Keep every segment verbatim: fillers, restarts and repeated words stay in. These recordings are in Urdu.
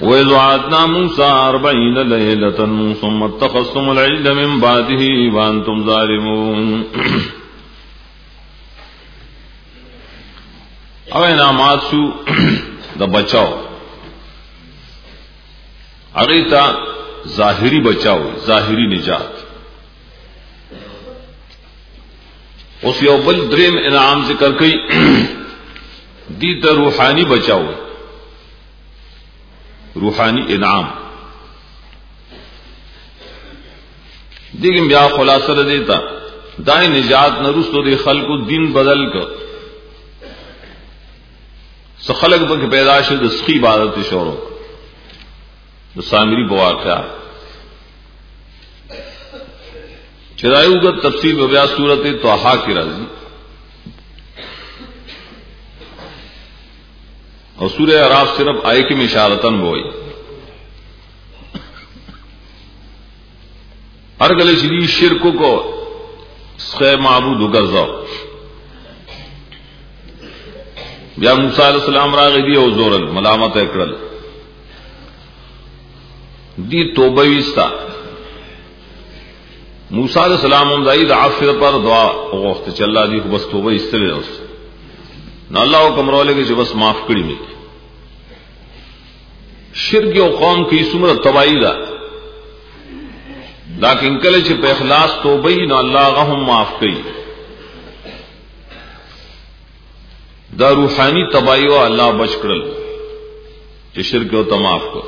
وَإِذْ وَعَدْنَا مُوسَىٰ أَرْبَعِينَ لَيْلَةً ثُمَّ اتَّخَذْتُمُ الْعِجْلَ مِن بَعْدِهِ وَأَنتُمْ ظَالِمُونَ. او انعامات شو د بچاو اغیتا ظاہری بچاو ظاہری نجات. اس یو بل دریم انعام ذکر کئی دیتا روحانی بچاو روحانی انعام دیکھیں بیا خلاصہ دیتا دائیں نجات نرستو دے خلق دین بدل کر سخلق بک پیدا شد سخی عبادت شورو سامری بواقعہ چرائیو کا تفسیر بیا صورت توحا کی رازی اور سورہ اعراف صرف آئے کی اشارتن ہوئی ہر گلے شری شرک کو خیر معبود گرزاؤ بیا موسیٰ علیہ السلام راغی دی او زورل ملامت اکرل دی توبہ ویستا موسیٰ علیہ السلام ہم دائی دا عفر پر دعا غوخت چل اللہ دی بس توبہ استرے اس نا اللہ حکم رولے کہ جو بس معاف کری میں شرک و قوم کی سمر تبائی دا لیکن کلے چھ پہ اخلاص توبہ نا اللہ غہم معاف کری دا روحانی تباہی و اللہ بچ کرل کہ شرک و تماف کو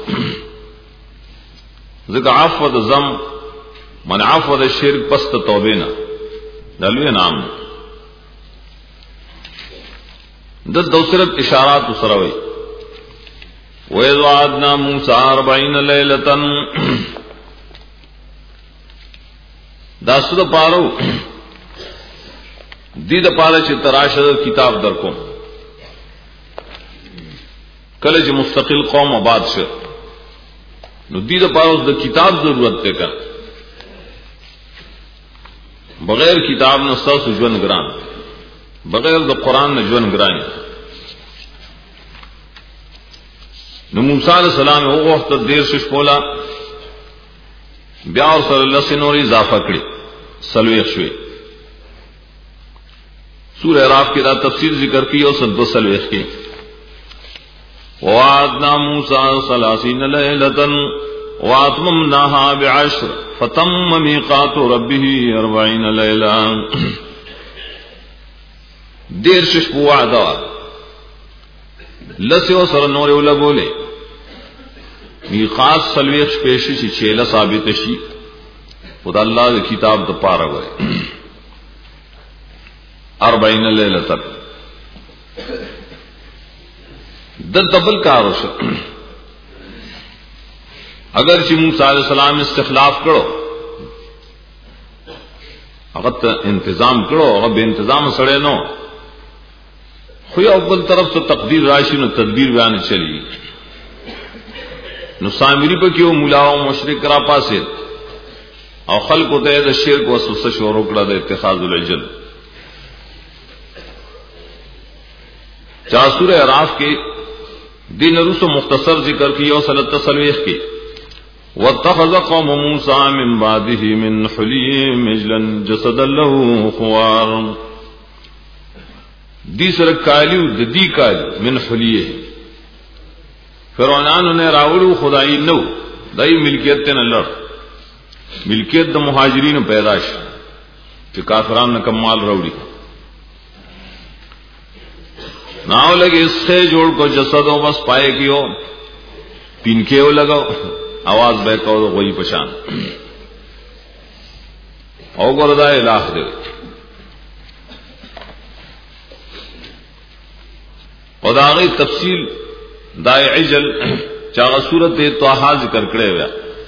ذکر عفو دا زم من عفو دا شرک پست توبینا دلوی نام دل دوسرت اشارات سروئی وَإِذْ وَعَدْنَا مُوسَىٰ أَرْبَعِينَ لَيْلَةً دا سود پارو دی دا پارا چھ تراشد کتاب در کو کله چې مستقل قوم آباد شو نو دې د پاره د کتاب ضرورت ته کړ بغیر کتاب نه ستاسو ژوند ګران بغیر د قران نه ژوند ګران نو موسی علیہ السلام هغه وخت دیر شش پولا بیا صلی الله سنوري اضافه کړی سلويخ شوي سورہ اعراف کی دا تفسیر ذکر کی اور سد سلويخ کی وَوَعَدْنَا مُوسَىٰ ثَلَاثِينَ لَيْلَةً وَأَتْمَمْنَاهَا بِعَشْرٍ فَتَمَّ مِيقَاتُ رَبِّهِ أَرْبَعِينَ لَيْلَةً. دیر شش وعدہ لسیو سر نور اولا بولے میقات سلویخ پیشی چی چھیلہ ثابت شی خدا اللہ دی کتاب دا پارا گئے اربعین لیلتا دل تبل کارو شو اگر چی موسیٰ علیہ السلام استخلاف کرو اگر انتظام کرو اگر بے انتظام سڑے نو خوی اول طرف تو تقدیر راشی نو تدبیر بیان چلی نو سامری پا کیو ملاو مشرک کرا پاسے او خلق ہوتا ہے دا شرک وسوسہ شورو کرا دا اتخاذ العجل. چاہ سورہ اعراف کے دین روس و مختصر ذکر کی اور صلت تسلویخ کی وَاتَّخَذَ قَوْمُ مُوسَىٰ مِن بَعْدِهِ مِنْ حُلِيِّهِمْ عِجْلًا جَسَدًا لَهُ خُوَارٌ. دی سر کالیو دی کالیو من حلیه فرعونانو نے راولو خدای نو دای ملکیت تے نہ لڑ ملکیت د مہاجرین پیدائش کہ کافران نے کمال روڑی ناو لگے اس سے جوڑ کو جسدوں بس پائے کیو پینکیو لگاؤ آواز بہکاؤ تو وہی پشان او گردہ الہ دے اور داغی تفصیل دائے عجل چاہا صورت توحا ذکر کرے ہویا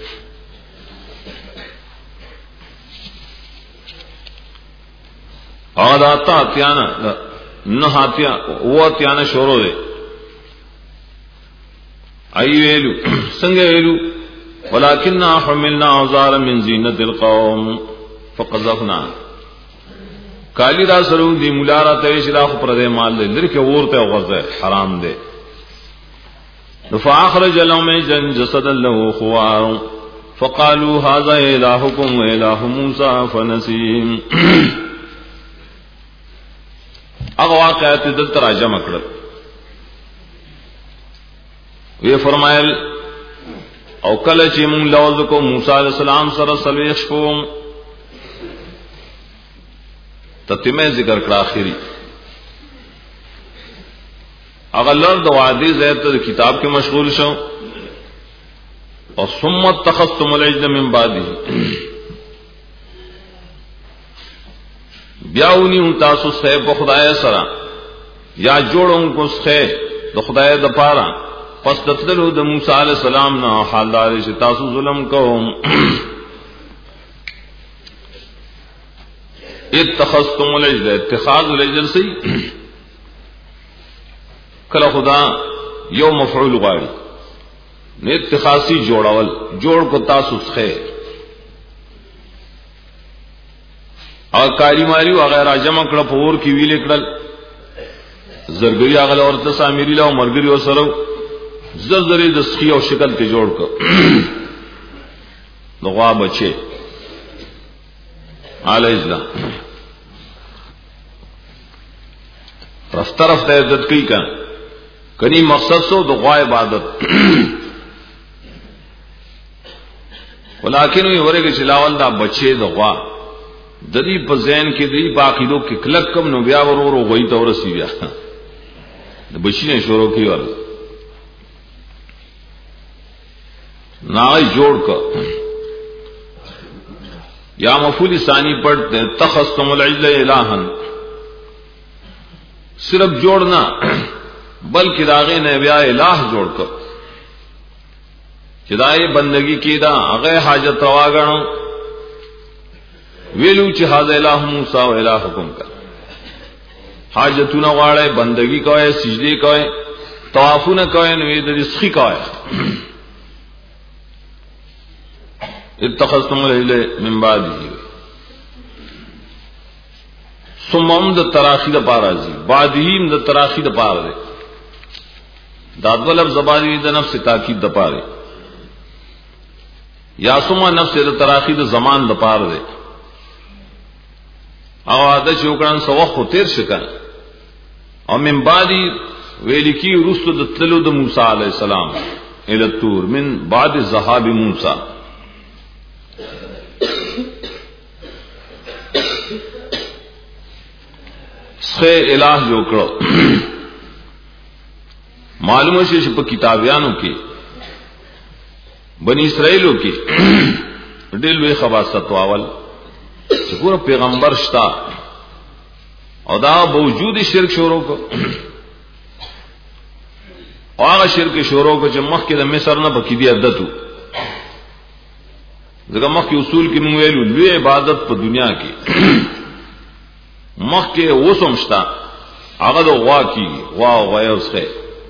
اور داتا اتیانا نہ وہ اتیانا شورو دے ای ویلو سنگ ویلو ولكننا حملنا اوزارا من زینت القوم فقذفنا کالی را سرو دی ملارا تیش را خو پر دے مال دے لرکے ورتے غزے حرام دے فاخرج لهم عجلا جسدا له خوار فقالوا هذا الهكم واله موسى فنسي. هغه واقعات دل تراجم کړل. وی فرمایل او کله چې مونږ لوځ کو موسی علیہ السلام سره سلويخ شپو تتمه ذکر کړه اخري هغه لر د وادي زید ته کتاب کې مشغول شو او ثم اتخذتم العجل من بعده بیاونی تاسو سه په خدای سره یا جوړون کو سه د خدای د پاره پس دتلو د موسی علی السلام نه حالدار چې تاسو ظلم کوم. اتخذتم العجل اتخاذ العجل سی کله خدا یو مفعول غواړي نه اتخاذی جوړول جوړ کو تاسو سه او کاری ماری وغیرہ جمع کړه پور کی ویل کړل زرګری هغه ورته سامری له مرګری وسره زرزری د سخی او شکل کې جوړ کړ نو غوا بچي علی اسلام رفت رفت عزت کوي کا کني مقصد سو د غوا عبادت ولکن وی ورګه چلاول دا بچي د غوا د دې په ذهن کې دی باقیدو کې کلک کم نو بیا ورورو غوي تورسی بیا د بچینه شروع کیول نای جوړ کا یا مفعول ثانی پڑھتے تخصتم العجل الہا صرف جوڑنا بلکہ داغے نے بیا الہ جوڑ کر چدائے بندگی کی دا اغه حاجت روا غنو ویلو چې هاذ الہ موسی و الہکم کا حاجتونه غواړي بندگی کوي سجدي کوي طوافونه کوي نو دې سخی کوي. اتخذتم العجل من بعده ثم د تراخی د پارازي بعدهم د تراخی د پاره دادو لفظ زبانی د نفس تاکید د پاره یا ثم نفس د تراخی د زمان د پاره ده او اده چوکان سو وخت تیر شکن او من بعدی ویلکی رسل د تلو د موسی علی السلام ال الطور من بعد ذهاب موسی سخه الہ جو کړو معلومه شي چې په کتابیانو کې بنی اسرائیلو کې ډېر لوی خواصت واول چې ګور پیغمبر شتا او دا باوجود شرک شروع کو او هغه شرک شروع کو چې مخکې د مصر نه بکی دی عادتو ځکه مخکې اصول کې موږ ویلو لوی عبادت په دنیا کې مخکې وسمشتا هغه د غوا کی غوا غوي اوسه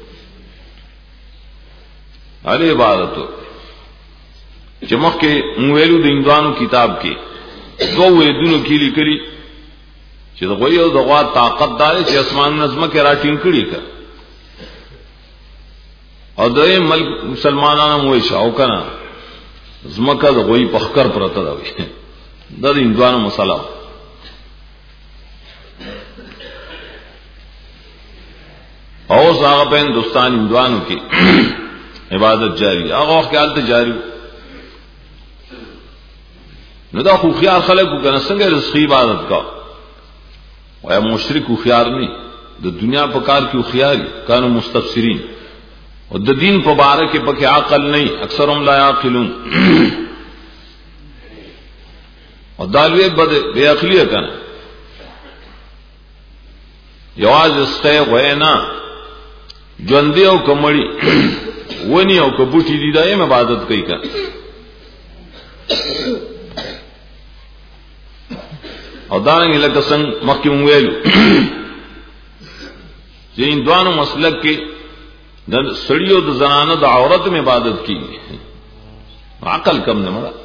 علي عبادت چې مخکې موږ ویلو د اندوانو کتاب کې دوه دونو کې لیکلي چې د غوي او د غوا طاقت دار چې اسمان نظم کې راټینګ کړي کا او د ملک مسلمانانو مو شاو کنه زمکه د غوي پخکر پرته دا وي د اندوانو مسله او هغه په هندستان اندوانو کې عبادت جاری هغه وخت کې حالت جاری نو دا خو خيار خلکو کنه څنګه رزق عبادت کا وای مشرک خو خيار نه د دنیا په کار کې خيار کانو مستبصرین او د دین په باره کې پکې عقل نه اکثرهم لا یعقلون او دالوی بد بے عقلیه کنه یواز استه غوینا ژوندې او کمړی ونی او کبوټی دی دایم عبادت کوي کنه او دانګ لکه څنګه مخکې مونږ ویلو چې اندوانو مسلک کې د سړیو د زنانه د عورت میں عبادت کیږي عقل کم نه مړه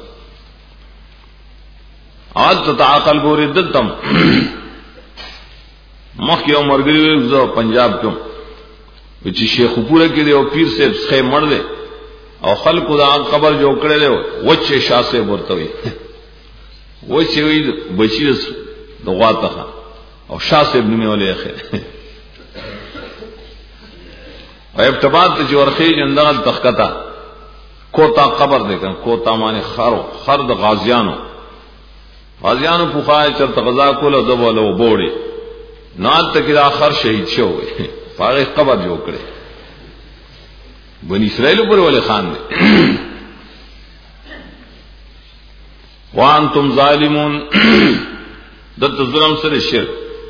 آج ته عقل ګورې دتم مخکې عمر ګری زو پنجاب کې چې شیخ پوره کې دی او پیر صاحب څخه مړ دی او خلکو دا قبر جوړ کړی دی وچه شاه صاحب ورته وي وچه وي بچی دغه ته او شاه صاحب نیمه ولې اخر او ابتباد ته جوړخی جندغه تخکتا کوتا قبر دی کنه کوتا معنی خر خر د غازیانو غازیانو په خای چرته غزا کوله دبولو بوړي نات تک دا اخر شهید شو هغه قبر جوړ کړي بنی اسرائیل پر ولې خان دی وانتم ظالمون دت ظلم سره شرک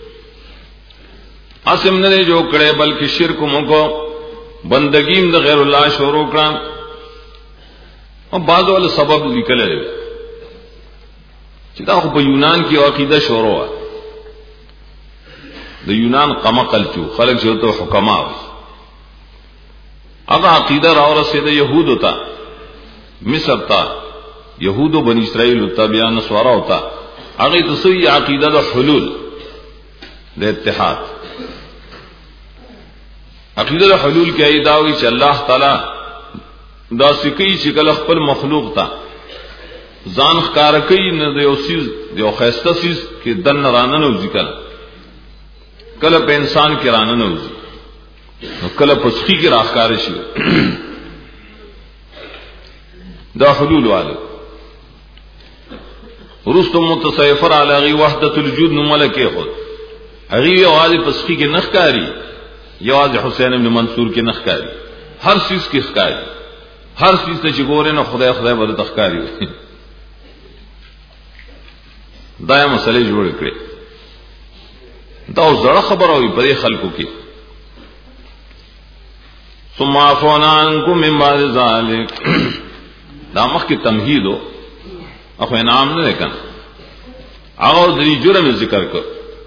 اسم نه جوړ کړي بلکې شرک مو کو بندگیم د غیر الله شروع کړم او بعض ول سبب لیکل لري چې دا خو په یونان کې عقیده شروع و د یونان قمقل چو خلک چې ته حکما وي هغه عقیده راو رسیده يهودو ته مصر ته يهودو بنی اسرائیل ته بیا نصارا ہوتا هغه تسوی عقیده د حلول د اتحاد عقیده د حلول کې ایداوی چې الله تعالی دا سکی چې کله خپل مخلوق ته ځان ښکار کوي نه د یو سیز د یو خسته سیز کې دن رانه نو ذکر کله په انسان کې رانه نو نو کله په سخی کې راښکار شي دا حلول والے ورستم متصیفر علی وحدت الوجود نو ملکه خود هغه یوازې په سخی کې نخکاری یوازې حسین ابن منصور کې نخکاری هر چیز کې ښکاری هر چیز ته چې ګورې نو خدای خدای ورته تخکاری وي دا یې مسلې جوړ کړې دا زړه خبره وي په خلکو کې ثم عفونا عنكم من بعد ذلك دا مخکې تمهید او خو انعام نه کړه هغه د جرم ذکر کړ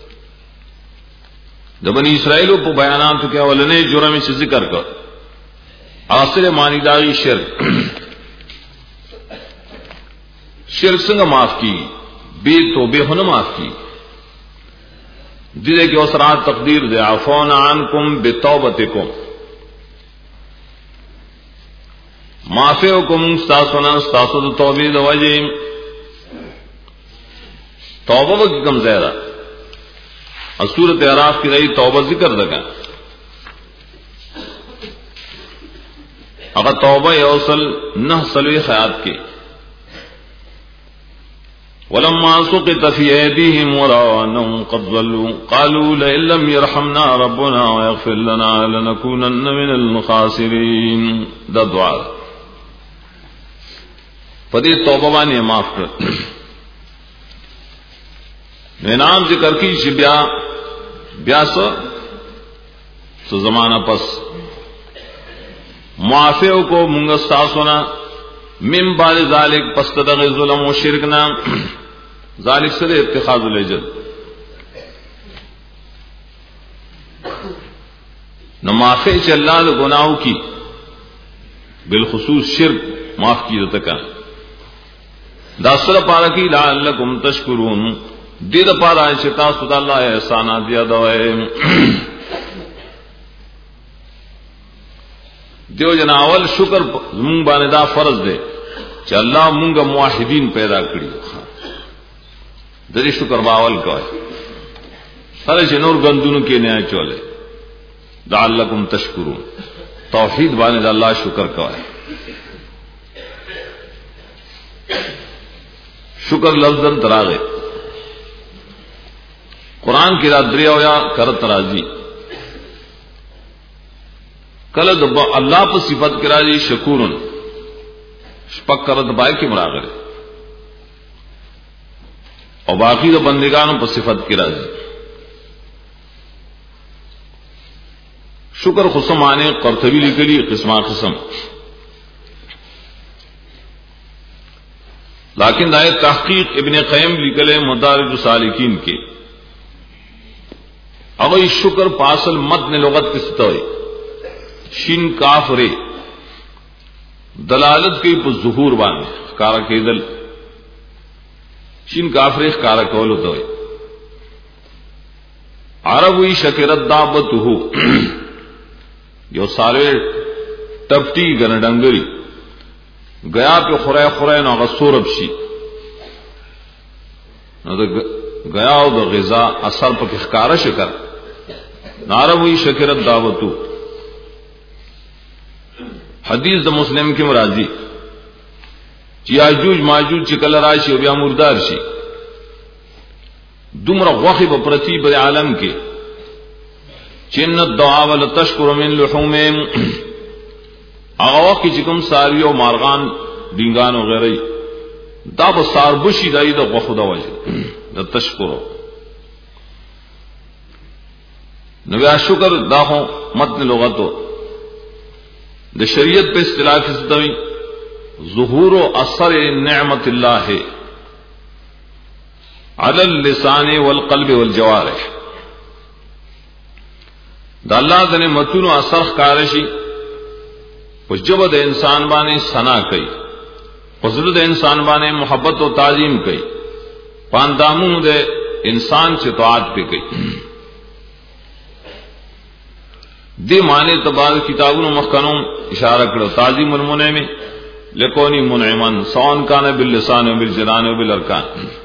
د بنی اسرائیل په بیاناتو کې اولنې جرم یې ذکر کړ اصل معنی داغي شرک شرک څنګه معاف کی بے توبه هونه معاف کی دې کې اوسرات تقدیر دے عفونا عنکم بتوبتکم معافیکم استاسونا استاسو د توبې د وجه توبه وکي کم زیاده سورۃ اعراف کی رہی توبہ ذکر دگا اگر توبہ یوصل نہ سلوی خیات کے ولما سقط في ايديهم ورأوا قد ضلوا قالوا لئن لم يرحمنا ربنا ويغفر لنا لنكونن من الخاسرين دا دعا پدې توبه باندې معاف کړ انعام ذکر کی چې بیا بیا سو سو زمانہ پس معافیو کو مونږ تاسو نه من بعد ذلک پس دغه ظلم او شرک نه ذالک سره اتخاذ الاجل نو معافی چې الله له گناہوں کی بالخصوص شرک معاف کی دته دا سره پاره کی لعلکم تشکرون دې د پاره چې تاسو د الله احسانات یاد وای دیو جناول شکر مونږ باندې دا فرض دی چې الله مونږه موحدین پیدا کړی دې شکر باول کوي سره چې نور غندونو کې نه چولې لعلکم تشکرون توحید باندې د الله شکر کوي شکر لفظن تراغه قرآن کی رات دریاو یا کرت راضی کله د الله په صفت کې راځي شکورن شپک کرت بای کې مراغره او باقی د بندگانو په صفت کې راځي شکر خصم معنی قرطبی لیکلی قسمه قسم لیکن دای تحقیق ابن قیم لیکله مدارج السالکین کې اگر شکر پاسل متن لغت کستوي شین کاف ری دلالت کی په ظهور باندې ښکارا کېدل شین کاف ری ښکارا کول ہوتا ہے عربی شکرت دابته یو سالے ٹپٹی گن ڈنگری گیا پہ خورے خورے نو غسورب شي نو گیا او د غذا اثر په ښکارا شکر ناروی شکرت دعوتو حدیث د مسلم کې مرادی چې یاجوج ماجوج چې کله راشي او بیا مردار شي دومره غوخي په پرتی بر عالم کې چن الدعاء ول تشکر من لحومهم هغه وخت چې کوم ساروی او مارغان ډینګان او غیره دا به ساربشي دای د غوخو د وجه د تشکر نو بیا شکر دا هو متن لغتو د شریعت په اصطلاح کې ستوي ظهور و اثر نعمت الله على اللسان والقلب والجوارح دا الله د نعمتونو اثر ښکارشي په جبه د انسان باندې ثنا کوي په زړه د انسان باندې محبت او تعظیم کوي پاندامو د انسان چې طاعت پہ کوي دی معنی تبار کتابوں مخکنوں اشارہ کرو تعظیم المنعم لکونی منعمن سون کان باللسان وبالجنان وبالارکان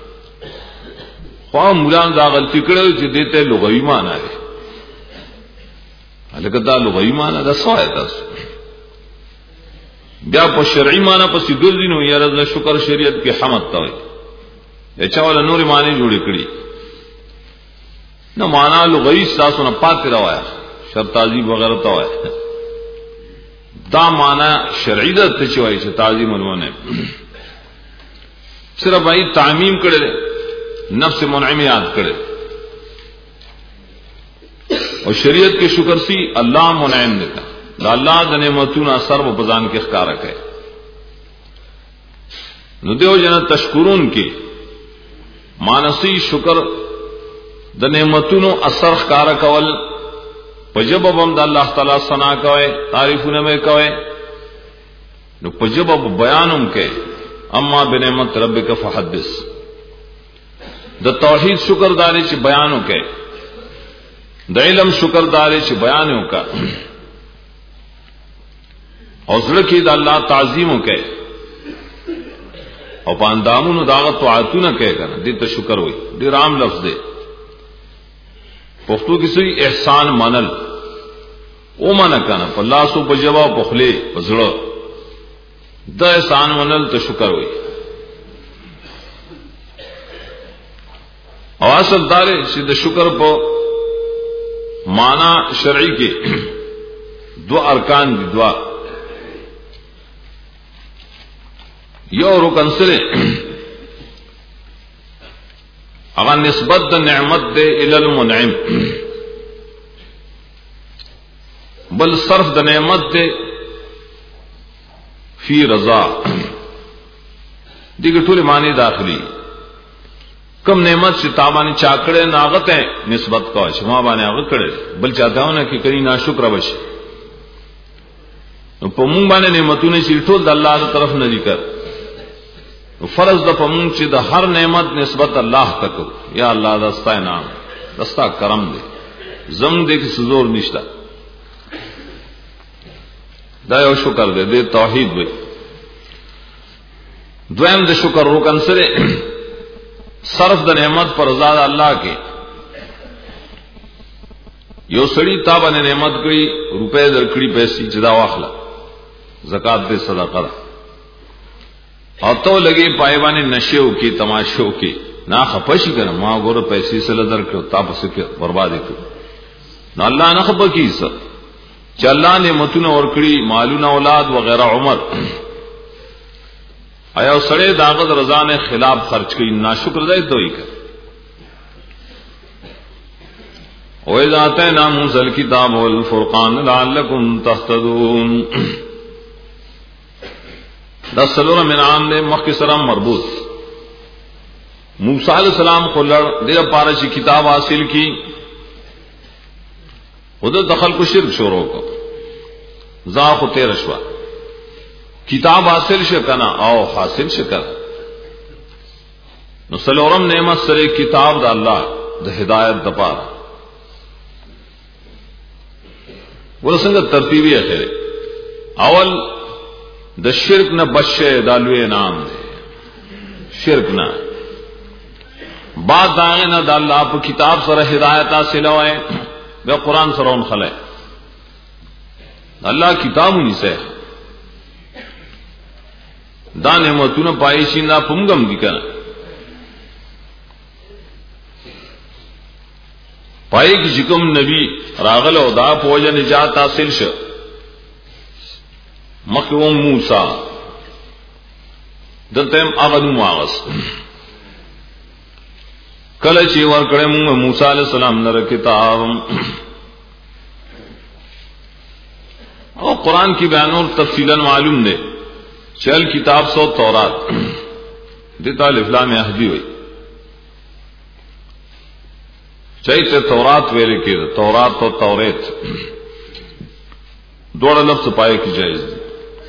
خو مولان دا غلطی کړو چې دته لغوی معنی ده الکه دا لغوی معنی ده سوای تاسو بیا په شرعي معنی پسې ګرځي نو یاره د شکر شریعت کې حمد تا وي اچھا ولا نور معنی جوړ کړی نو معنا لغوی تاسو نه پات راویا شرط تعظیم وغیرہ تا وای دا معنی شرعی ده ته چوي چې تعظیم ونه صرف ای تعمیم کړي نفس منعم یاد کړي او شریعت کې شکر سی الله منعم دیتا دا الله د نعمتونو اثر په بزان کې ښکارا کوي نو دیو جن تشکرون کې مانسی شکر د نعمتونو اثر ښکارا کول پجب بم د الله تعالی ثنا کوي تعریفونه مې کوي نو پجب بیانوم کې اما بنعمت ربک فحدث د توحید شکر داري چې بیانو کې د علم شکر داري چې بیانو کا حوصله کې د الله تعظیم کې او باندامونو داغه طاعتونه کې کنه دې ته شکر وي دې رام لفظ دې پښتو کې سوی احسان منل او مانا کنه په لاسو په جواب په خله په زړه د احسان منل ته شکر وي او اصل دار چې د شکر په معنا شرعي کې دو ارکان دي دوا یو رکن سره اگر نسبت د نعمت دے ال المنعم بل صرف د نعمت دے فی رضا دیگر ټول معنی داخلی کم نعمت چې تابانی چاکړه ناغت ہے نسبت کا شما باندې هغه کړه بل چاته نه کې کړي ناشکر وشي نو په مونږ باندې نعمتونه چې ټول د الله تعالی طرف نه ذکر فرض د پمون چې د هر نعمت نسبت الله تک یا الله دستا انعام دستا کرم دے زم دے کی سزور نشتا دا یو شکر دے دے توحید وي دویم د شکر رکن سره صرف د نعمت پر رضا الله کې یو سړی تا باندې نعمت کړي روپے درکړي پیسې جدا واخلا زکات دے صدقه او تو لگے پایوانی نشو کی تماشو کی نا خپشی کرا ما گور پیسې سره درکړو تاسو کې برباد کړو نو الله نه خپ کیسه چې الله نعمتونه ورکړي مالونه اولاد وغیرہ عمر آیا سړی داغه رضا نه خلاف خرج کړي ناشکر دی دوی کړ او اذا اتینا موسی الکتاب والفرقان لعلکم تهتدون دا سلورہ منعام نے مخی سلام مربوط موسیٰ علیہ السلام کو لڑ دیر پارا چی کتاب حاصل کی ادھر دخل کو شرک شروع کو زاخ و تیر شوا کتاب حاصل شکنا او حاصل شکر نو سلورم نعمت سرے کتاب دا اللہ دا ہدایت دا پارا ورسنگ ترتیبی اخیر اول د شرک نہ بچے دالوے نام دے شرک نہ بعد داغے نہ د اللہ په کتاب سره ہدایت حاصل ہوئے بے قرآن سرون خلے اللہ کتاب نہیں سے دا نعمتونه پای شي نه پمګم دي کنه پای کی کوم نبی راغل او دا پوجا نجات حاصل شو مخوم موسی دلته هغه نو ماغس کله چې ور کړه موږ موسی علی السلام نر کتاب او قرآن کی بیان اور تفصیلا معلوم دے چل کتاب سو تورات دیتا الافلام احدی ہوئی چاہیے تورات ویلے کی تورات تو توریت دوڑا لفظ پائے کی جائز دی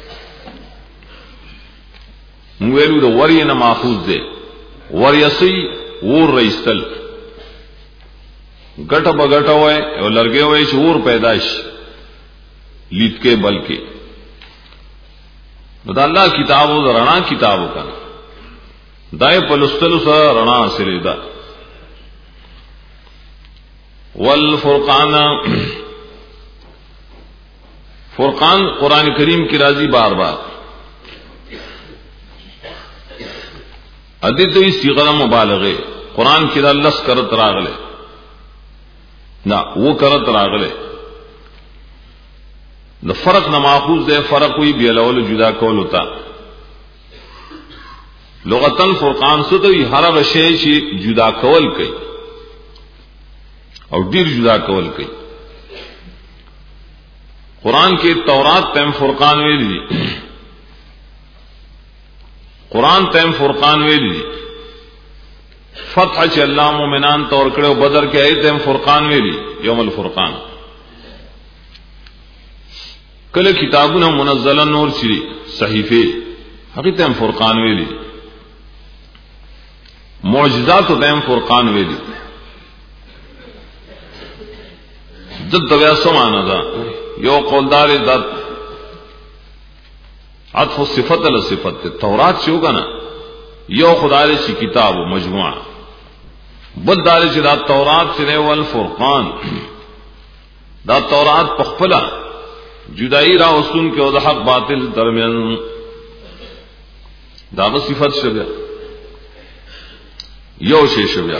مویلو دا وری نا ماخوذ دے وریسی وور رئیستل گٹا با گٹا ہوئے او لرگے ہوئے چھ وور پیدائش لید کے بل کے دا اللہ کتابو دا رنا کتابو کا دائے پلستلو سا رنا سلی دا والفرقان فرقان قرآن کریم کی راضی بار بار ادیتوی سیغر مبالغے قرآن کی دا لس کرت راغلے نا وہ کرت راغلے دا فرق نہ ماخوذ دے فرق ہوئی بھی الاول جدا کول ہوتا لغتن فرقان سے تو ہر وشے چی جدا کول کئی اور دیر جدا کول کئی قرآن کے تورات تیم فرقان ویلی دی قرآن تیم فرقان ویلی دی فتح چ اللہ مومنان طور کرے بدر کے آئی تیم فرقان ویلی یوم الفرقان کل کتابونه منزلا نور چری صحیفه حقیقت هم فرقان ویلی معجزات هم فرقان ویلی دد دویا سمانا دا یو قولدار داد عطف صفت ال صفت تورات شو گنا یو خدای چی کتاب و مجموعه بل دار چی دا تورات چنے والفرقان دا تورات پخپلا جدائی را اسن کے او حق باطل درمیان دا صفت شبیا یو شی شبیا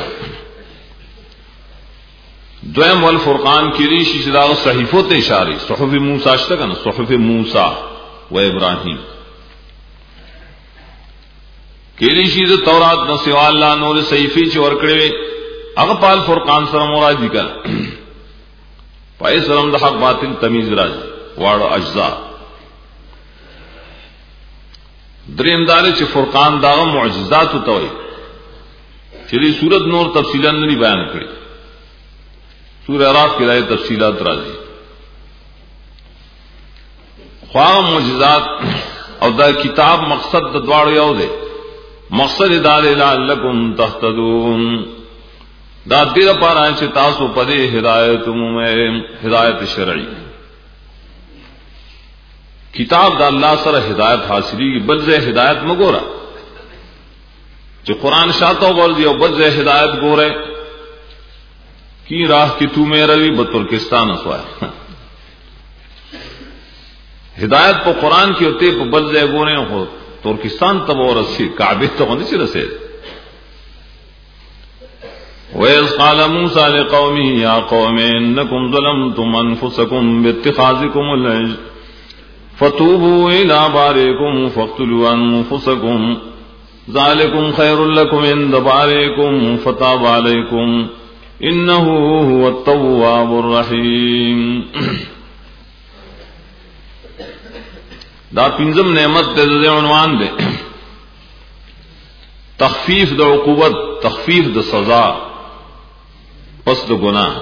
دویم والفرقان کی ریشی شدا صحیفوں تے اشارے صحف موسی اشتا کنا صحف موسی و ابراہیم کی ریشی ز تورات نو سوا اللہ نور صحیفی چ ورکڑے اغپال فرقان سره مراد کر پای سلام د حق باطل تمیز راځي واړو اجزاء دریم دار چې فرقان دا معجزات توي چې سورۃ نور تفصیلا نه بیان کړي سورۃ اعراف کې راځي تفصیلات راځي خوا معجزات او دا کتاب مقصد د دواړو یو دی مقصد دا لعلکم تهتدون دا دې لپاره چې تاسو په دې هدایت عمومه هدایت شرعي کتاب دا اللہ سر ہدایت حاصلی بلز ہدایت مگورا جو قرآن شاطو بول دیا بلز ہدایت گورے کی راہ کی تو میرا بھی بترکستان اسوایا ہدایت پا قرآن کی ہوتے پا بلز گورے ہو ترکستان تب اور رسی کعبے تو ہونے سے رسے وَإِذْ قَالَ مُوسَى لِقَوْمِهِ يَا قَوْمِ إِنَّكُمْ ظَلَمْتُمْ أَنفُسَكُمْ بِاتِّخَاذِكُمُ الْعِجْلَ فَتُوبُوا إِلَى بَارِئِكُمْ فَاقْتُلُوا أَنفُسَكُمْ ذَلِكُمْ خَيْرٌ لَكُمْ عِندَ بَارِئِكُمْ فَتَابَ عَلَيْكُمْ إِنَّهُ هُوَ التَّوَّابُ الرَّحِيمُ. دا پنځم نعمت د عنوان دی تخفیف د عقوبت تخفیف د سزا پس د گناہ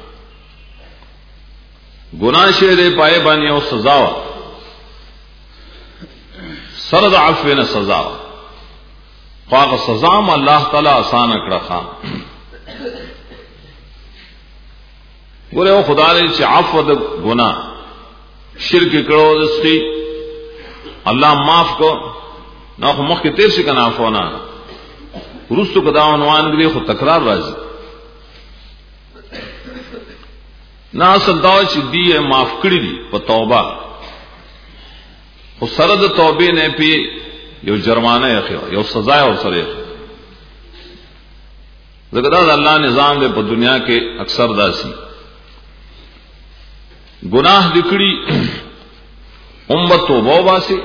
گناہ شہر پائے بانی او سزا سرد عفو نہ سزا خواہ سزا میں اللہ تعالی آسان اکڑا خان گورے او خدا نے چ عفو د گناہ شرک کړو دستی الله معاف کو نو مخ کې تیر شي کنه عفونا ورستو کدا عنوان دی خو تکرار راځي نه اصل دا چې دی معاف کړی دی په توبه خو سره د توبې نه پی یو جرمانه یې یو سزا او سره زګدا د الله نظام دی په دنیا کې اکثر داسي گناہ دکړي امت توبه واسي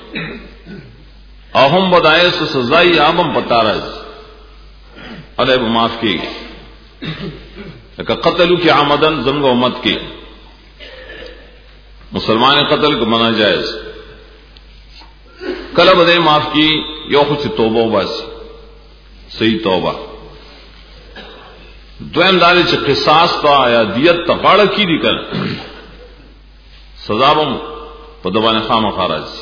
او هم بدایې سزای عام پتا راځي الله به معاف کیږي لکه قتل کی عمدن زمغه امت کې مسلمان قتل کو منع جائز کله به معاف کی یو خو چې توبه واسي صحیح توبه دویم دال چې قصاص تا یا دیت تغاړه کی دي کړه سزا هم په دوانه خامخا راځي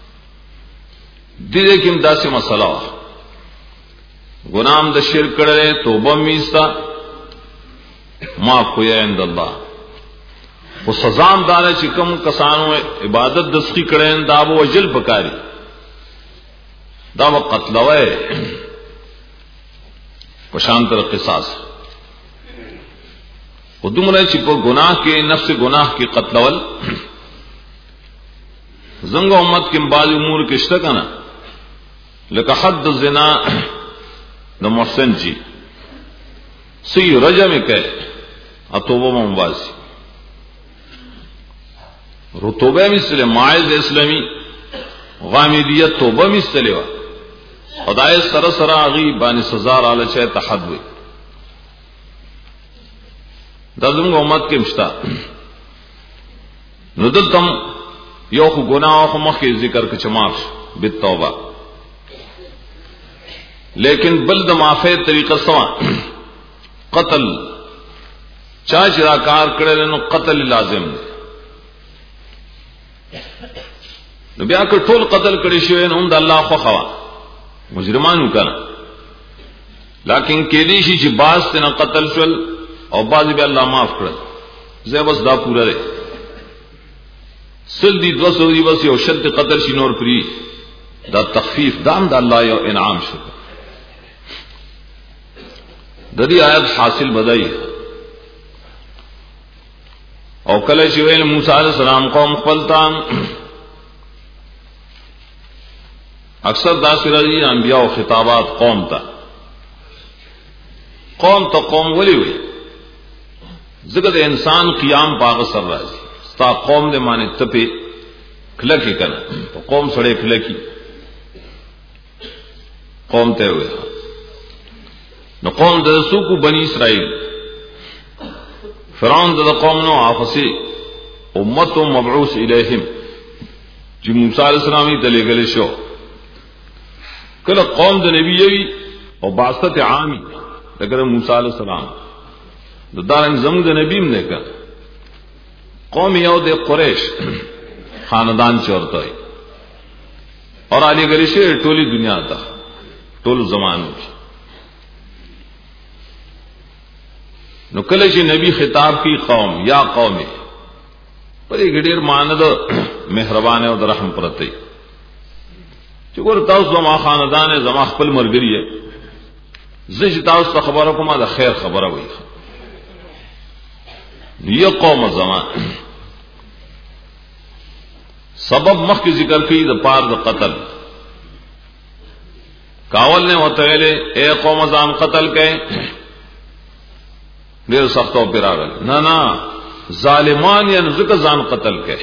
دې کې داسې مسله ګنام د شرک کړه توبه میستا معاف کوی عند الله او سزا هم دار چې کوم کسانو عبادت دستی کړه دا به وجل پکاري دا و قتلوي په شان تر قصاص او دومره چې په ګناه کې نفس ګناه کې قتلول زنګ امت کې بعض امور کې شته کنه لکه حد الزنا د محسن جی سی رجم کې اتوبه مواسی رتوبه مثل ماعز اسلامی غامدیت توبه مثل وا خدای سره سره غي باندې سزا را لچه تحد وي دا زموږ امت کې مشتا نو دلتم یو خو ګناه خو مخکې ذکر کې چماف بالتوبه لیکن بل د معافی طریقه سوا قتل چا چې را کار کړل نو قتل لازم دی نو بیا که ټول قتل کړي شوی نو د الله خو خوا مجرمانو کړه لیکن کې دې شي چې باز ته قتل شول او باز به الله معاف کړ زه بس دا پورا دی سل دی دو سو دی بس یو شد قتل شي نور پری دا تخفیف دام د الله یو انعام شو د دې آیت حاصل بدای او کله چې ویل موسی علیہ السلام قوم خپلتان اکثر دا سراجی انبیاء او خطابات قوم ته قوم ته قوم ولي وي زګد انسان قیام باغ سر راځي ستا قوم دې معنی تپه کلکی کنه قوم سره کلکی قوم ته وي نو قوم د سوکو بنی اسرائیل فرعون د قوم نو افسی امه مبعوث الیہم چې موسی علیہ السلام یې دلېګل شو کله قوم د نبی وي او بعثت عامی دغه موسی علیہ السلام د دارن زموږ د نبی هم نه کړ قوم یو د قریش خاندان چورته اور علی گلی شه ټولی دنیا ته ټول زمانو نو کله چې نبی خطاب کی قوم یا قوم پرې ګډیر ماند مهربان او رحم پرته چې ګور تاسو ما خاندان زما خپل مرګري زه چې تاسو خبره کومه د خیر خبره وایي یہ قوم زمان سبب مخ کی ذکر کی د پار د قتل کاول نے وتعالى اے قوم زان قتل کئ ډیر سختو پر راغل نه نه ظالمان یا ذکر زان قتل کئ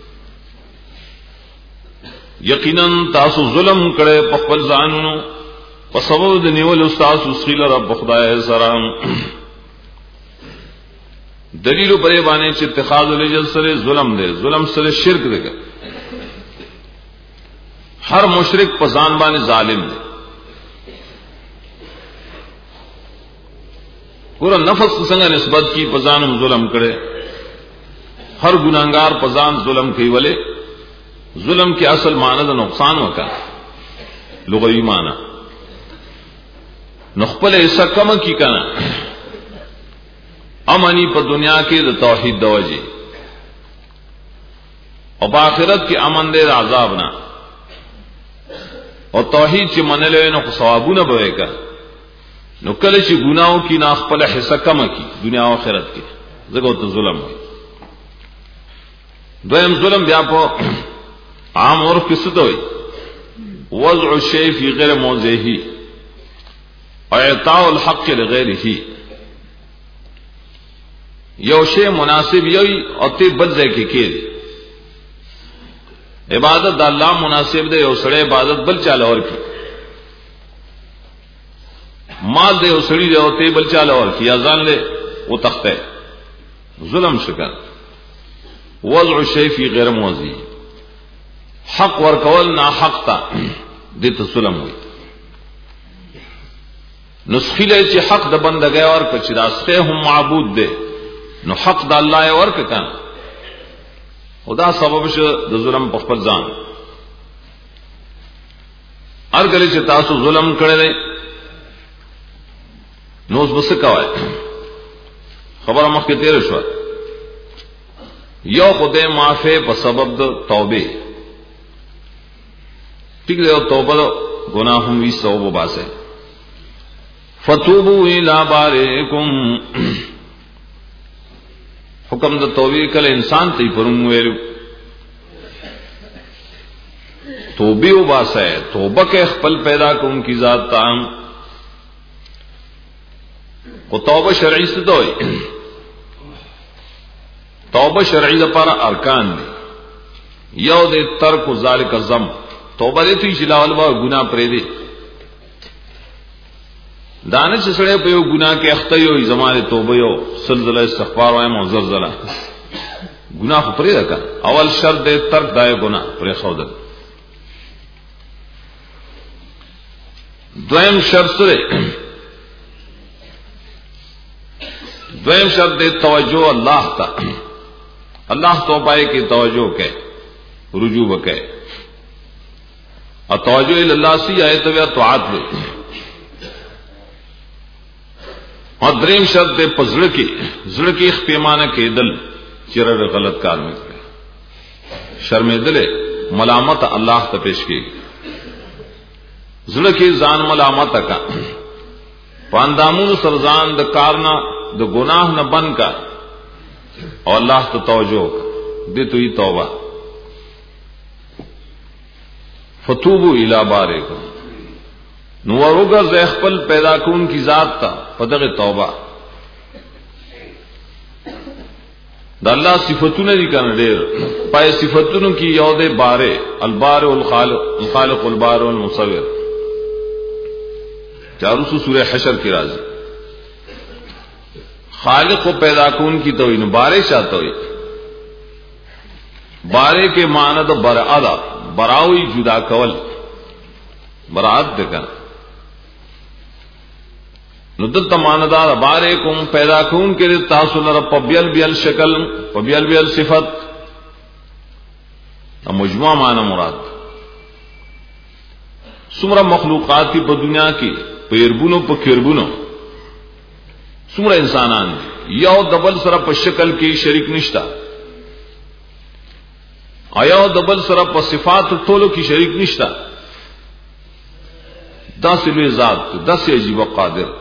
یقینا تاسو ظلم کړي په خپل ځانونو په سبب د نیول استاد سخیل رب خدای سره دلیل پرې باندې چې اتخاذ الجل سره ظلم دی ظلم سره شرک دی ہر مشرک په ځان باندې ظالم دی ګور نفس څنګه نسبت کی په ځانم ظلم کړي ہر ګناہگار په ځان ظلم کوي ولې ظلم کی اصل معنی د نقصان وکا لغوی معنی نخپل ایسا کم کی کنا امنی په دنیا کې د توحید د وجه और आखिरत की अमन दे आजाब ना और तौहीद ची मन ले नो सवाबू न बवे का नो कल ची गुनाहों की ना खपल हिस्सा कम की दुनिया और आखिरत की जगह तो जुल्म हुई दोयम जुल्म व्यापो आम और किस्त हुई वज़उ शै फी गैर मौज़िही और इताउल हक़ लिग़ैरिही यो शे मुनासिब यही और ते बल जाए के के इबादत अल्लाह मुनासिब दे उसड़े इबादत बल चाल और की माल दे उसड़ी दे ते बल चाल और की अजान ले वो तख्ते जुल्म शिकन वज़उ शै फी गैर मौज़िही हक वर्कवल ना हक था दे तो जुल्म हुई नुस्खिले ची हक द बंद गए और कचिदास्ते हम माबूद दे नो हक द अल्लाह और कन खुदा सबब से द जुल्म पखपल जान हर गली से तासु जुल्म करे दे नोस बस कवाए खबर मख के तेरे शो यो खुदे माफे प सबब द तौबे ठीक है तौबा गुनाहों भी सौब बासे फतूबू इला बारिकुम हुक्म द तौबे कल इंसान ती फरुम वेरु तौबे उबासे तौबा के खपल पैदा को उनकी जात ताम को तौबा शरई से दोई तौबा शरई द पर अरकान दे यो दे तर्क ज़ालिक ज़म तौबा दे थी शिलावल बा गुनाह परे दे दाने चसड़े पे यो गुनाह के अख्तयो जमाने तौबा यो सलजला इस्तिग़फ़ार व मुज़लज़ला गुनाह परे रखा अवल शर्त दे तर्क दाए गुनाह परे खौदल द्वयम शर्त से द्वयम शर्त दे तवज्जो अल्लाह का अल्लाह तौबा के तवज्जो के रुजू बके और तवज्जो इल्लाह सी आए तो तो आत में और द्रीम शब्द दे पजड़ की जड़ की पैमाने के दल चिरर गलत कार में शर्म दिले मलामत अल्लाह तपेश की जड़ की जान मलामत का पांदामुन सरजान द कारना द गुनाह न बन का और अल्लाह तो तवज्जो दे तो ही तौबा फतूबू इला बारिकुम नुवरुगर ज़ेखपल पैदा कून की जात था पदग तौबा द अल्लाह सिफतुन दिकन देर पाए सिफतुन की यौदे बारे अलबार उल खालिक उल बार उल मुसव्विर चारूसु सूरह हशर की राजी खालिक को पैदा कून की तो इन बारे चाहते हुए बारे के मानद बरादा बरावी जुदा कवल बरात देखा नुदत मानदार बारे कुम पैदा कून के तासुलर पबियल बियल शक्ल पबियल बियल सिफत मुजमा माना मुराद सुमरा मखलूकात की दुनिया की पेरबुनो प किरबुनो सुमरा इंसानान यो दबल सरप शक्ल की शरीक निष्ठा आया दबल सरप सिफात तोलो की शरीक निष्ठा दस ज़ात दस अजीब कादिर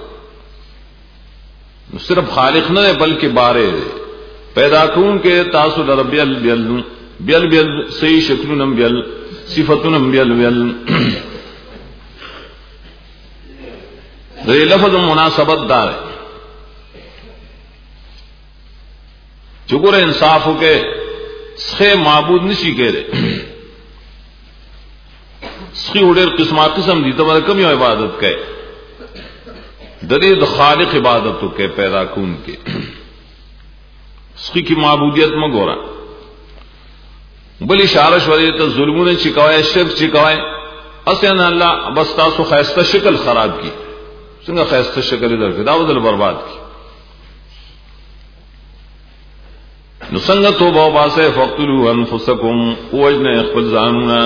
सिर्फ खालिक न है बल्कि बारे पैदा कून के तासुल रबियल बियल बियल बियल सही शक्लुनम बियल सिफतुनम बियल बियल ये लफ्ज़ मुनासबत दार है चुकुर इंसाफ हो के छे माबूद निशी कह रहे सखी उड़ेर किस्मा किस्म दी तो मतलब कम यो इबादत के दरीद खालिक इबादत के पैदा कून के सखी की माबूदियत में गोरा बली शारश वाली तो जुल्मों ने चिकाए शिर्क चिकाए असन अल्लाह बस तासु खैस्ता शक्ल खराब की सिंगा खैस्ता शक्ल इधर के दावदल बर्बाद की नुसंग तो बासे फक्तुलू अनफुसकुम वजन अखबल जानूना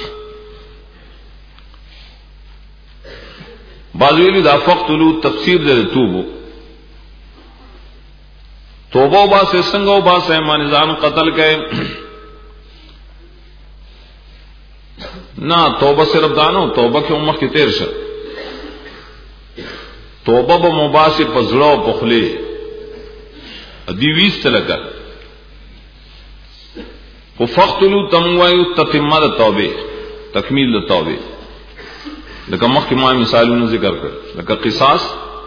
बाजुली दा फक्तुलू तफसीर दे तूबू तोबो बासे संगो बासे मानिजान कतल के ना तौबा सिर्फ दानो तौबा के उम्र की तेर शर तौबा ब मुबासे पजड़ो पखले अदीवीस तलका वो फख्तलू तमवायु ततिम्मा तौबे तकमील तौबे लका मखमा मिसालों ने जिक्र कर लका किसास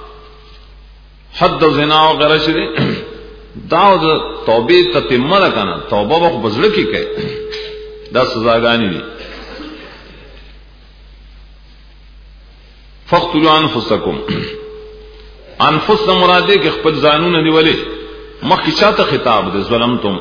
हद ज़िना वगैरह शरे दाऊद तौबे ततिम्मा लकाना तौबा वक्त बजड़ की कहे दस सजागानी दी फख्तलू अनफुसकुम अनफुस न मुरादे के खपत जानू न दिवले मख की चाहता खिताब दे ज़लम तुम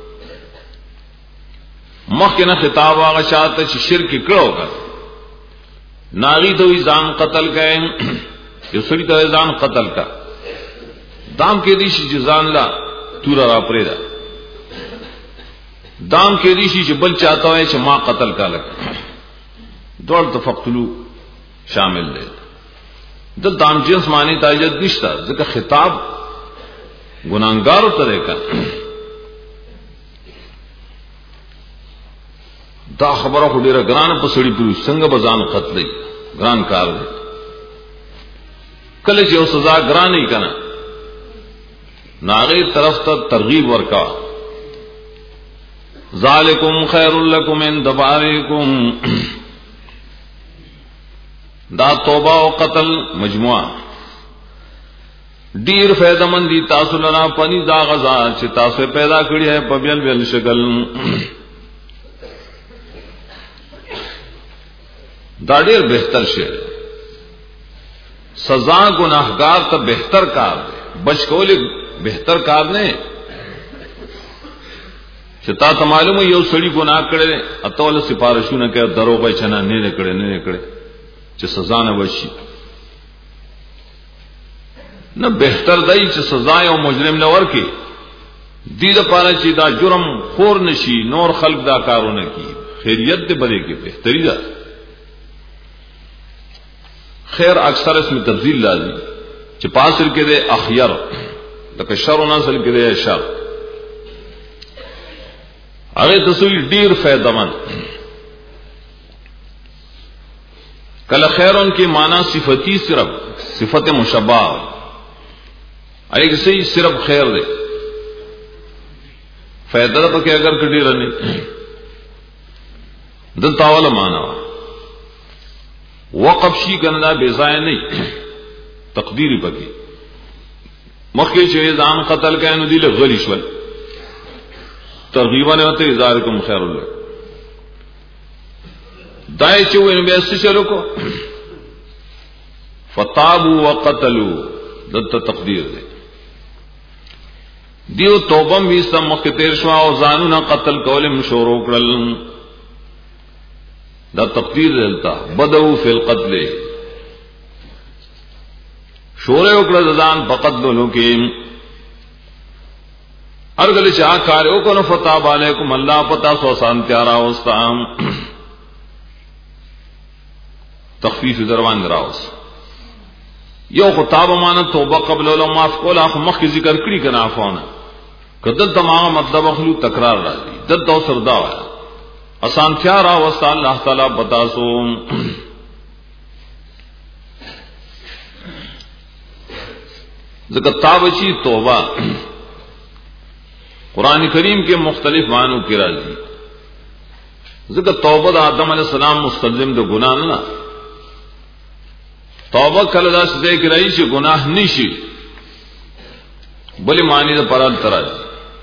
मख के न खिताब आगा चाहता ची शिरक कड़ो कर नागी तो जान कतल गए यसरी तो जान कतल का दाम के दिशी जिजान ला तूरा रा परेदा दाम के दिशी जो बल चाहता है मां कतल का लग दौड़ तो फख्तलू शामिल दे द दाम जिन्स मानी ताजत निश्ता जिका खिताब गुनाहगार तरह का दा खबर को डेरा ग्रान पसड़ी पुरुष संग बजान कतले ग्रान कार दे कल जो सजा ग्रान ही कना नागे तरफ तक तरगीब वर्का ज़ालिकुम खैरुल लकुम इन दबारिकुम दा तौबा व कतल मजमुआ डीर फैदमंदी तासुलना पनी दा गजा चे तासु पैदा करी है पबियल बियल शगल दा डेर बेहतर शेर सजा गुनाहगार तब बेहतर कार बचकोले बेहतर कार ने चिता तो मालूम है यो सड़ी गुनाह करे अतोल सिफारिशू न के दरोगा छना ने करे ने करे च सजा न वशी न बेहतर दई च सजाए और मुजरिम न वर के दीद पारा चीदा जुर्म खोर नशी नौर खल्क दा कारो न की खैरियत दे बरे के बेहतरी दा खैर अक्सर इसमें तब्दील लाजी च पासिल के दे अखयर लक शर नसल के दे शर अरे तस्वीर डीर फैदमन कल खैर उनकी माना सिफती सिर्फ सिफत मुशब्बा एक से ही सिर्फ खैर दे फैदा तो क्या अगर कटी रनी दत्तावल माना वक़फ़ी करना बेजाय नहीं तकदीरी पकी मक्के चेजान कतल का दिल गलीश्वर तरगीबा ने होते इजार को खैरुल दाए चो इन वैसे चलो को फताबू व कतलू दत्त तकदीर दे दियो तोबम भी सब मक्के तेरशवा और जानू ना कतल कौले मशोरो करल दा तकदीर दलता बदऊ फिल कत्ले शोरे उकड़ दान बकत दोनों के अर्गल चाह कार्यो को न फता बाले को मल्ला पता सो शांत्यारा उस्ताम तखफीफ दरवान राउस यो खुताब माना तौबा कबल माफ को लाख मख की जिक्र करी का नाफाना कदल तमाम मतलब अखलू तकरार राजी दद दो सरदा अशांत्यारा उस्ता अल्लाह ताला बता सो ताबची तौबा कुरान करीम के मुख्तलिफ मानों की राजी जिक्र तौबा आदम अलैहिस्सलाम मुस्तलजिम दो गुनाह ना तौबा कलदा से कि रही से गुनाह निशी बोले मानी तो परल तराजी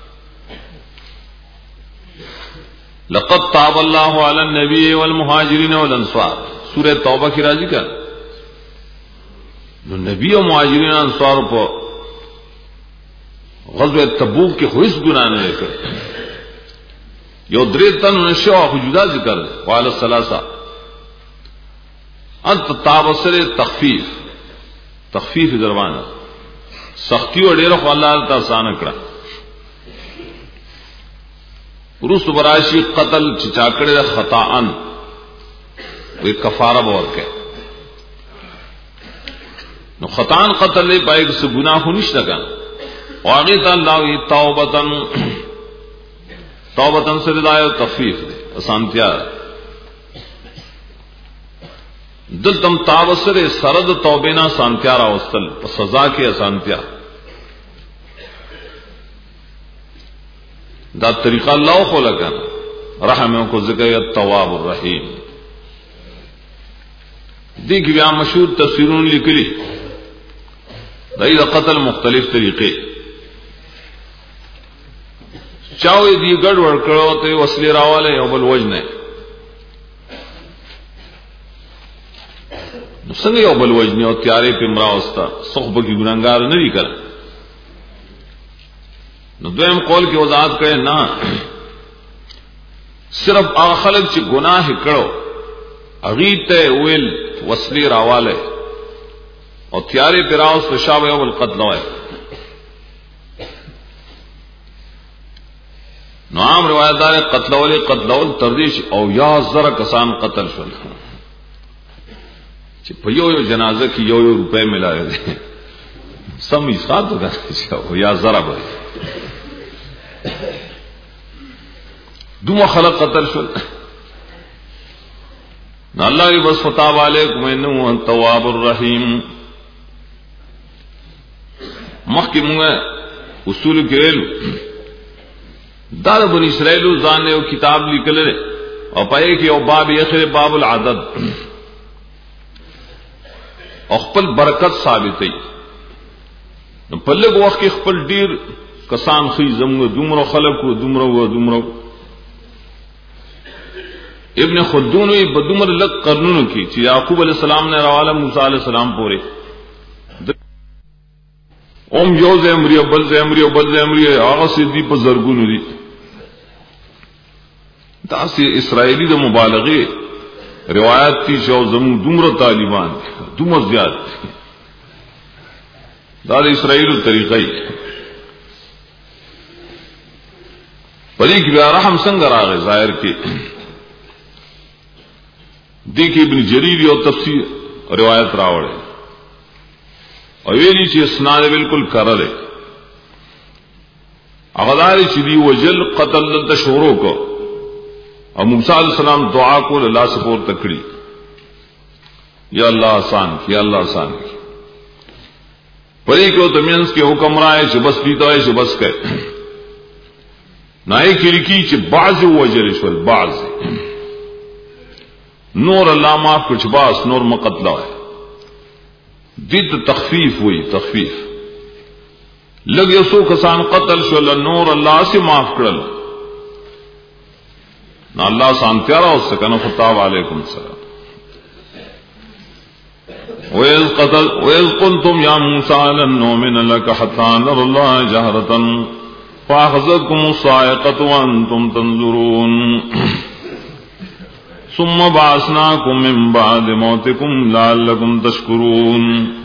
लक़द ताबल्लाहु अला नबी वल मुहाजिरीन वल अंसार सूरह तौबा की राजी का जो नबी और मुहाजिरीन अंसार पर ग़ज़वे तबूक के हुइस गुनाह ने लेकर यो द्रेतन नशा जुदा जिक्र वाल सलासा अंत ताबसर तखफीफ तखफीफ दरवाना सख्ती और डेर अल्लाह तासान कड़ा रुस बराशी कतल चाकड़े खताअन वे कफारा बोर के नो खतान कतल ले पाए से गुनाह हुनिश लगा आगे अल्लाह तौबतन तौबतन से रिदाय तखफीफ दे आसान त्यार دلتم تاوسر سرد توبینا سانتیا راوستل په سزا کې اسانتیا دا طریقہ اللہ خو لگا رحموں کو ذکر التواب الرحیم دیکھ بیا مشہور تفسیرون لکلی دای دا قتل مختلف طریقے چاوی دی گڑ ورکڑو تے وصلی راوالے یو بل وجنے سنگ یو بل وجنے او تیارے پہ مراوستا صحبہ کی گناہگار نہیں کر نو دویم قول کی وضاحت کرے نا صرف آغا خلق چی گناہ کرو اغیت ویل وصلی راوالے اور تیارے پہ راوست شاب یو بل قتل ہوئے نو عام روایت دار قتل والے قتل اول تردیش او یا ذرا کسان قتل شل چی پا یو یو جنازہ کی یو یو روپے ملا رہے دے سم اسخات ہوگا یا ذرا بھائی دوما خلق قتل شل نو اللہ کی بس فتاب علیکم انہو التواب الرحیم مخی منگا اصول کریلو دادا بن اسرائیلو زانے و کتاب لکل رہے اور پائے کہ او باب یخر باب العدد اور خپل برکت ثابت ہے پلے کو وقت کی خپل دیر کسان خی زمگو دمرو خلق کو دمرو و دمرو ابن خلدون وی بدمر لگ قرنونو کی چی یعقوب علیہ السلام نے روالہ موسیٰ علیہ السلام پورے ام یو زمری و بل زمری و بل زمری آغا سی دی پا زرگونو دی تاسی اسرائیلی دا مبالغی روایت تی شو زمون دمر طالبان دمر زیاد دا اسرائیل طریقی پری کی بیا رحم سنگر آگے ظاہر کی دیکھیں ابن جریر اور تفسیر روایت راوڑے اور ویلی چی اسناد بالکل کرے اغداری چی دی وجل قتل دلتا شوروں کو اور موسیٰ علیہ السلام دعا کو اللہ سپور تکڑی یا اللہ آسان کی یا اللہ آسان کی پری کو تمینس کے حکم رائے چی بس پیتا ہے چی بس کہ نائی کلکی چی بعض وجل شول بعض نور اللہ معاف کچھ باس نور مقتلہ ہے دید تخفیف ہوئی تخفیف لگ یسو کسان قتل شو نور اللہ سے معاف کرل نہ اللہ سان پیارا ہو سکا نہ خطاب علیکم السلام وَإِذْ قَتَلْ وَإِذْ قُلْتُمْ يَا مُوسَىٰ لَن نُّؤْمِنَ لَكَ حَتَّىٰ نَرَى اللَّهَ جَهْرَةً فَأَخَذَتْكُمُ الصَّاعِقَةُ وَأَنتُمْ تَنظُرُونَ ثم بعثناكم من بعد موتكم لعلكم تشكرون